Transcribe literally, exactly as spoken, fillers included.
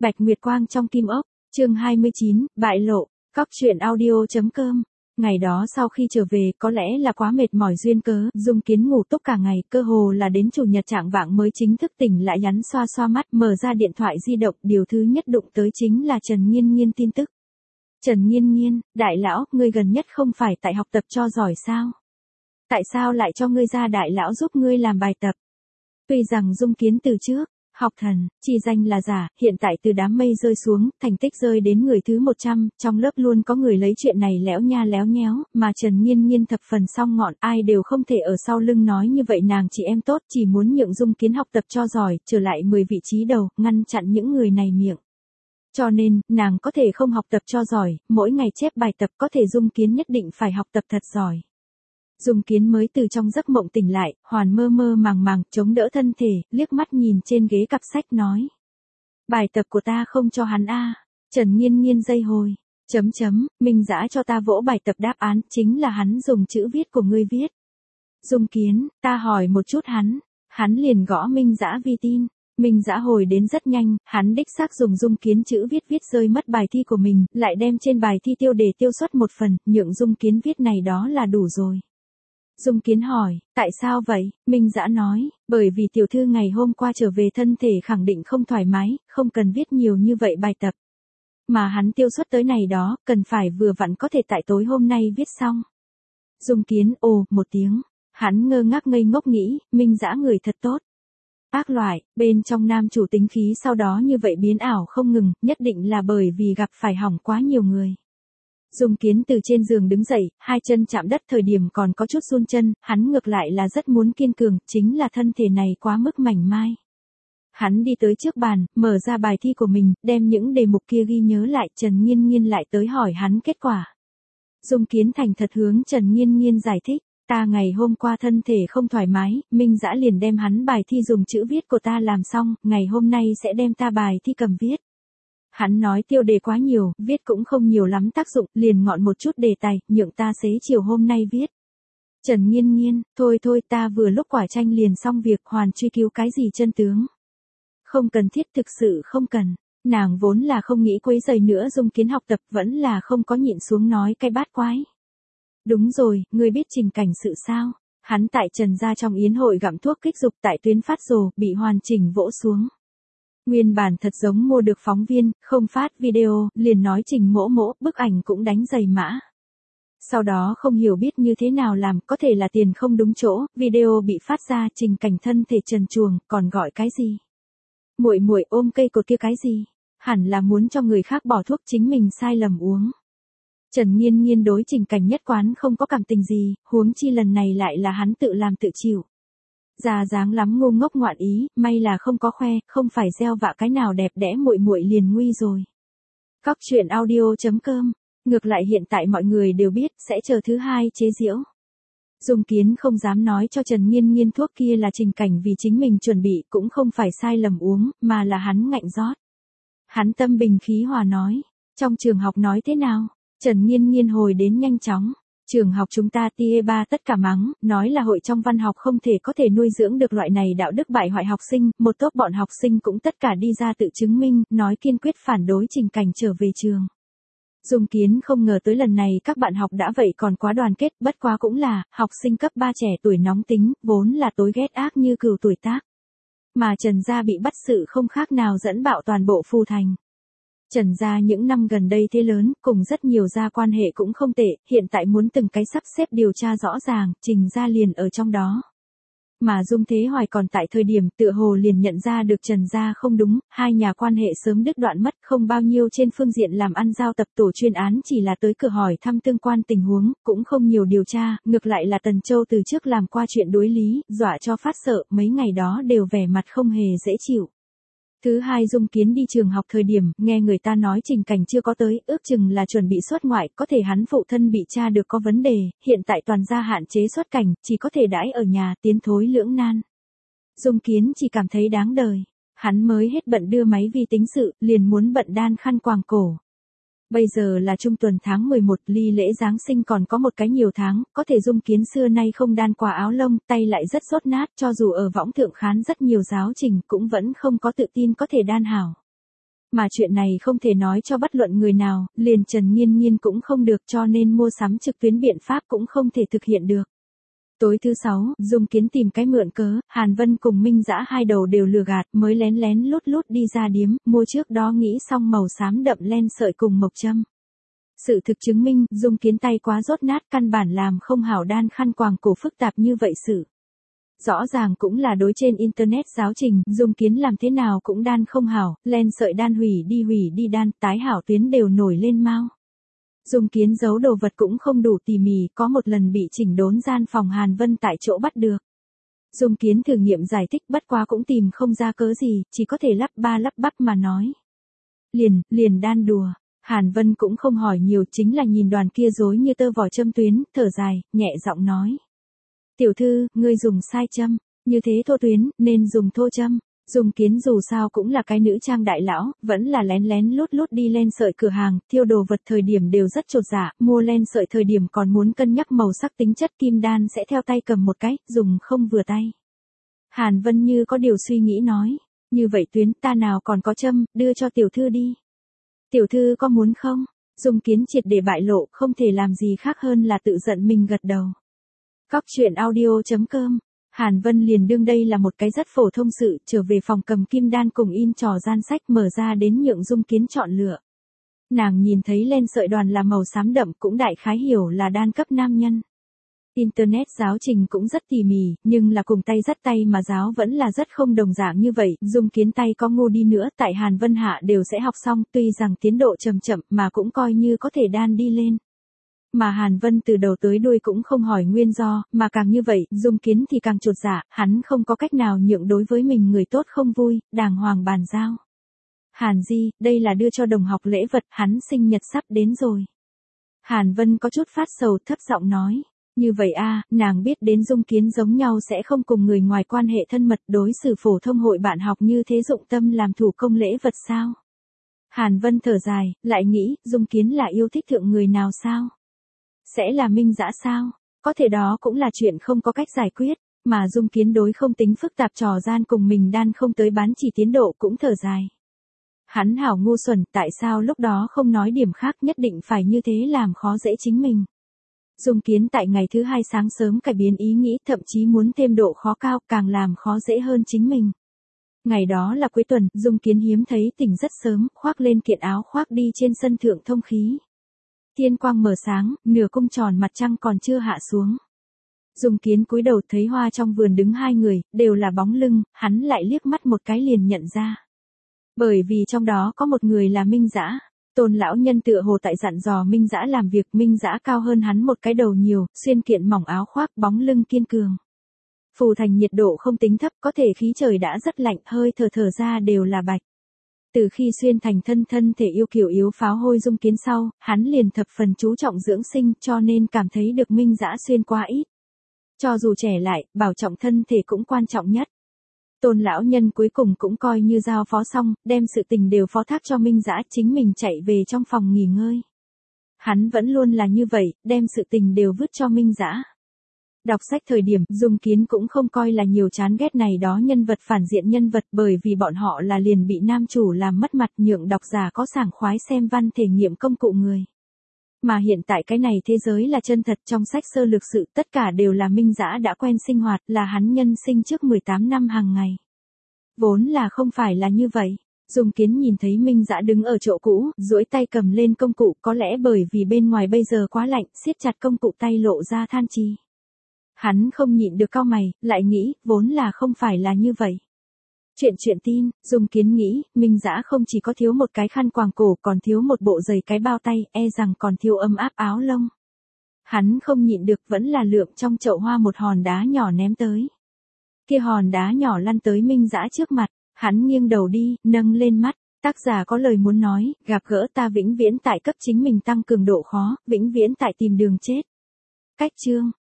Bạch Nguyệt Quang trong Kim Ốc, chương hai mươi chín, bại lộ, cóc truyện audio.com. Ngày đó sau khi trở về có lẽ là quá mệt mỏi duyên cớ, Dung Kiến ngủ túc cả ngày, cơ hồ là đến chủ nhật trạng vạng mới chính thức tỉnh lại, nhắn xoa xoa mắt, mở ra điện thoại di động, điều thứ nhất đụng tới chính là Trần Nghiên Nghiên tin tức. Trần Nghiên Nghiên, đại lão, ngươi gần nhất không phải tại học tập cho giỏi sao? Tại sao lại cho ngươi ra đại lão giúp ngươi làm bài tập? Tuy rằng Dung Kiến từ trước, học thần, chỉ danh là giả, hiện tại từ đám mây rơi xuống, thành tích rơi đến người thứ một trăm, trong lớp luôn có người lấy chuyện này léo nha léo nhéo, mà Trần Nghiên Nghiên thập phần song ngọn, ai đều không thể ở sau lưng nói như vậy, nàng chị em tốt chỉ muốn nhượng Dung Kiến học tập cho giỏi, trở lại mười vị trí đầu, ngăn chặn những người này miệng. Cho nên, nàng có thể không học tập cho giỏi, mỗi ngày chép bài tập, có thể Dung Kiến nhất định phải học tập thật giỏi. Dung Kiến mới từ trong giấc mộng tỉnh lại, hoàn mơ mơ màng màng, chống đỡ thân thể, liếc mắt nhìn trên ghế cặp sách nói. Bài tập của ta không cho hắn a. À. Trần Nghiên Nghiên dây hồi, chấm chấm, Minh Dã cho ta vỗ bài tập đáp án, chính là hắn dùng chữ viết của ngươi viết. Dung Kiến, ta hỏi một chút hắn, hắn liền gõ Minh Dã vi tin. Minh Dã hồi đến rất nhanh, hắn đích xác dùng Dung Kiến chữ viết viết rơi mất bài thi của mình, lại đem trên bài thi tiêu đề tiêu xuất một phần, nhượng Dung Kiến viết này đó là đủ rồi. Dung Kiến hỏi, tại sao vậy? Minh Dã nói, bởi vì tiểu thư ngày hôm qua trở về thân thể khẳng định không thoải mái, không cần viết nhiều như vậy bài tập. Mà hắn tiêu xuất tới này đó, cần phải vừa vặn có thể tại tối hôm nay viết xong. Dung Kiến ồ một tiếng, hắn ngơ ngác ngây ngốc nghĩ, Minh Dã người thật tốt. Ác loại, bên trong nam chủ tính khí sau đó như vậy biến ảo không ngừng, nhất định là bởi vì gặp phải hỏng quá nhiều người. Dung Kiến từ trên giường đứng dậy, hai chân chạm đất thời điểm còn có chút run chân, hắn ngược lại là rất muốn kiên cường, chính là thân thể này quá mức mảnh mai. Hắn đi tới trước bàn, mở ra bài thi của mình, đem những đề mục kia ghi nhớ lại, Trần Nghiên Nghiên lại tới hỏi hắn kết quả. Dung Kiến thành thật hướng Trần Nghiên Nghiên giải thích, ta ngày hôm qua thân thể không thoải mái, Minh Dã liền đem hắn bài thi dùng chữ viết của ta làm xong, ngày hôm nay sẽ đem ta bài thi cầm viết. Hắn nói tiêu đề quá nhiều, viết cũng không nhiều lắm tác dụng, liền ngọn một chút đề tài, nhượng ta xế chiều hôm nay viết. Trần Nghiên Nghiên, thôi thôi ta vừa lúc quả tranh liền xong việc, hoàn truy cứu cái gì chân tướng. Không cần thiết, thực sự không cần. Nàng vốn là không nghĩ quấy rầy nữa Dung Kiến học tập, vẫn là không có nhịn xuống nói cái bát quái. Đúng rồi, ngươi biết Trình Cảnh sự sao? Hắn tại Trần gia trong yến hội gặm thuốc kích dục tại tuyến phát rồ, bị hoàn chỉnh vỗ xuống. Nguyên bản thật giống mua được phóng viên, không phát video, liền nói Trình mỗ mỗ, bức ảnh cũng đánh giày mã. Sau đó không hiểu biết như thế nào làm, có thể là tiền không đúng chỗ, video bị phát ra, Trình Cảnh thân thể trần truồng, còn gọi cái gì? Muội muội ôm cây cột kia cái gì? Hẳn là muốn cho người khác bỏ thuốc chính mình sai lầm uống. Trần Nghiên Nghiên đối Trình Cảnh nhất quán không có cảm tình gì, huống chi lần này lại là hắn tự làm tự chịu. Già dáng lắm ngu ngốc ngoạn ý, may là không có khoe, không phải gieo vạ cái nào đẹp đẽ muội muội liền nguy rồi. Cóc truyện audio.com. Ngược lại hiện tại mọi người đều biết, sẽ chờ thứ hai chế giễu. Dung Kiến không dám nói cho Trần Nghiên Nghiên thuốc kia là Trình Cảnh vì chính mình chuẩn bị, cũng không phải sai lầm uống, mà là hắn ngạnh rót. Hắn tâm bình khí hòa nói, trong trường học nói thế nào? Trần Nghiên Nghiên hồi đến nhanh chóng. Trường học chúng ta tia ba tất cả mắng, nói là hội trong văn học không thể có thể nuôi dưỡng được loại này đạo đức bại hoại học sinh, một tốp bọn học sinh cũng tất cả đi ra tự chứng minh, nói kiên quyết phản đối Trình Cảnh trở về trường. Dung Kiến không ngờ tới lần này các bạn học đã vậy còn quá đoàn kết, bất quá cũng là, học sinh cấp ba trẻ tuổi nóng tính, vốn là tối ghét ác như cừu tuổi tác. Mà Trần gia bị bắt sự không khác nào dẫn bạo toàn bộ Phù Thành. Trần gia những năm gần đây thế lớn, cùng rất nhiều gia quan hệ cũng không tệ, hiện tại muốn từng cái sắp xếp điều tra rõ ràng, Trình gia liền ở trong đó. Mà Dung Thế Hoài còn tại thời điểm tựa hồ liền nhận ra được Trần gia không đúng, hai nhà quan hệ sớm đứt đoạn mất, không bao nhiêu trên phương diện làm ăn giao tập tổ chuyên án, chỉ là tới cửa hỏi thăm tương quan tình huống, cũng không nhiều điều tra, ngược lại là Tần Châu từ trước làm qua chuyện đối lý, dọa cho phát sợ, mấy ngày đó đều vẻ mặt không hề dễ chịu. Thứ hai Dung Kiến đi trường học thời điểm, nghe người ta nói Trình Cảnh chưa có tới, ước chừng là chuẩn bị xuất ngoại, có thể hắn phụ thân bị tra được có vấn đề, hiện tại toàn gia hạn chế xuất cảnh, chỉ có thể đãi ở nhà, tiến thối lưỡng nan. Dung Kiến chỉ cảm thấy đáng đời, hắn mới hết bận đưa máy vi tính sự, liền muốn bận đan khăn quàng cổ. Bây giờ là trung tuần tháng mười một, ly lễ Giáng sinh còn có một cái nhiều tháng, có thể Dung Kiến xưa nay không đan qua áo lông, tay lại rất rốt nát, cho dù ở võng thượng khán rất nhiều giáo trình cũng vẫn không có tự tin có thể đan hảo. Mà chuyện này không thể nói cho bất luận người nào, liền Trần Nghiên Nghiên cũng không được, cho nên mua sắm trực tuyến biện pháp cũng không thể thực hiện được. Tối thứ sáu, Dung Kiến tìm cái mượn cớ, Hàn Vân cùng Minh Dã hai đầu đều lừa gạt, mới lén lén lút lút đi ra điếm, mua trước đó nghĩ xong màu xám đậm len sợi cùng mộc châm. Sự thực chứng minh, Dung Kiến tay quá rốt nát, căn bản làm không hảo đan khăn quàng cổ phức tạp như vậy sự. Rõ ràng cũng là đối trên internet giáo trình, Dung Kiến làm thế nào cũng đan không hảo, len sợi đan hủy đi hủy đi đan, tái hảo tuyến đều nổi lên mau. Dung Kiến giấu đồ vật cũng không đủ tỉ mỉ, có một lần bị chỉnh đốn gian phòng Hàn Vân tại chỗ bắt được. Dung Kiến thử nghiệm giải thích bất quá cũng tìm không ra cớ gì, chỉ có thể lắp ba lắp bắp mà nói. Liền, liền đan đùa. Hàn Vân cũng không hỏi nhiều, chính là nhìn đoàn kia rối như tơ vỏ châm tuyến, thở dài, nhẹ giọng nói. Tiểu thư, ngươi dùng sai châm, như thế thô tuyến, nên dùng thô châm. Dung Kiến dù sao cũng là cái nữ trang đại lão, vẫn là lén lén lút lút đi len sợi cửa hàng, thiêu đồ vật thời điểm đều rất chột dạ, mua len sợi thời điểm còn muốn cân nhắc màu sắc tính chất kim đan sẽ theo tay cầm một cái, dùng không vừa tay. Hàn Vân như có điều suy nghĩ nói, như vậy tuyến ta nào còn có châm, đưa cho tiểu thư đi. Tiểu thư có muốn không? Dung Kiến triệt để bại lộ, không thể làm gì khác hơn là tự giận mình gật đầu. Cóc truyện audio chấm com. Hàn Vân liền đương đây là một cái rất phổ thông sự, trở về phòng cầm kim đan cùng in trò gian sách mở ra đến nhượng Dung Kiến chọn lựa. Nàng nhìn thấy len sợi đoàn là màu xám đậm cũng đại khái hiểu là đan cấp nam nhân. Internet giáo trình cũng rất tỉ mỉ, nhưng là cùng tay dắt tay mà giáo vẫn là rất không đồng dạng như vậy, Dung Kiến tay có ngu đi nữa tại Hàn Vân hạ đều sẽ học xong, tuy rằng tiến độ chậm chậm mà cũng coi như có thể đan đi lên. Mà Hàn Vân từ đầu tới đuôi cũng không hỏi nguyên do, mà càng như vậy, Dung Kiến thì càng chột dạ, hắn không có cách nào nhượng đối với mình người tốt không vui, đàng hoàng bàn giao. Hàn Di, đây là đưa cho đồng học lễ vật, hắn sinh nhật sắp đến rồi. Hàn Vân có chút phát sầu, thấp giọng nói. Như vậy a, nàng biết đến Dung Kiến giống nhau sẽ không cùng người ngoài quan hệ thân mật, đối xử phổ thông hội bạn học như thế dụng tâm làm thủ công lễ vật sao? Hàn Vân thở dài, lại nghĩ, Dung Kiến là yêu thích thượng người nào sao? Sẽ là Minh Dã sao? Có thể đó cũng là chuyện không có cách giải quyết, mà Dung Kiến đối không tính phức tạp trò gian cùng mình đan không tới bán chỉ tiến độ cũng thở dài. Hắn hảo ngu xuẩn, tại sao lúc đó không nói điểm khác, nhất định phải như thế làm khó dễ chính mình. Dung Kiến tại ngày thứ hai sáng sớm cải biến ý nghĩ, thậm chí muốn thêm độ khó cao, càng làm khó dễ hơn chính mình. Ngày đó là cuối tuần, Dung Kiến hiếm thấy tỉnh rất sớm, khoác lên kiện áo khoác đi trên sân thượng thông khí. Thiên quang mở sáng, nửa cung tròn mặt trăng còn chưa hạ xuống. Dung Kiến cúi đầu thấy hoa trong vườn đứng hai người, đều là bóng lưng, hắn lại liếc mắt một cái liền nhận ra. Bởi vì trong đó có một người là Minh Dã. Tôn lão nhân tựa hồ tại dặn dò Minh Dã làm việc, Minh Dã cao hơn hắn một cái đầu nhiều, xuyên kiện mỏng áo khoác, bóng lưng kiên cường. Phù Thành nhiệt độ không tính thấp, có thể khí trời đã rất lạnh, hơi thở thở ra đều là bạch. Từ khi Xuyên Thành thân thân thể yêu kiều yếu pháo hôi Dung Kiến sau, hắn liền thập phần chú trọng dưỡng sinh, cho nên cảm thấy được Minh Dã xuyên quá ít. Cho dù trẻ lại, bảo trọng thân thể cũng quan trọng nhất. Tôn lão nhân cuối cùng cũng coi như giao phó xong, đem sự tình đều phó thác cho Minh Dã, chính mình chạy về trong phòng nghỉ ngơi. Hắn vẫn luôn là như vậy, đem sự tình đều vứt cho Minh Dã. Đọc sách thời điểm, Dung Kiến cũng không coi là nhiều chán ghét này đó nhân vật phản diện nhân vật, bởi vì bọn họ là liền bị nam chủ làm mất mặt, nhượng độc giả có sảng khoái xem văn thể nghiệm công cụ người. Mà hiện tại cái này thế giới là chân thật, trong sách sơ lược sự, tất cả đều là Minh Dã đã quen sinh hoạt, là hắn nhân sinh trước mười tám năm hàng ngày. Vốn là không phải là như vậy. Dung Kiến nhìn thấy Minh Dã đứng ở chỗ cũ, duỗi tay cầm lên công cụ, có lẽ bởi vì bên ngoài bây giờ quá lạnh, siết chặt công cụ tay lộ ra than chi. Hắn không nhịn được cau mày, lại nghĩ, vốn là không phải là như vậy. Chuyện chuyện tin, Dung Kiến nghĩ, Minh Dã không chỉ có thiếu một cái khăn quàng cổ, còn thiếu một bộ giày cái bao tay, e rằng còn thiếu ấm áp áo lông. Hắn không nhịn được, vẫn là lượm trong chậu hoa một hòn đá nhỏ ném tới. Kia hòn đá nhỏ lăn tới Minh Dã trước mặt, hắn nghiêng đầu đi, nâng lên mắt, tác giả có lời muốn nói, gặp gỡ ta vĩnh viễn tại cấp chính mình tăng cường độ khó, vĩnh viễn tại tìm đường chết. Cách chương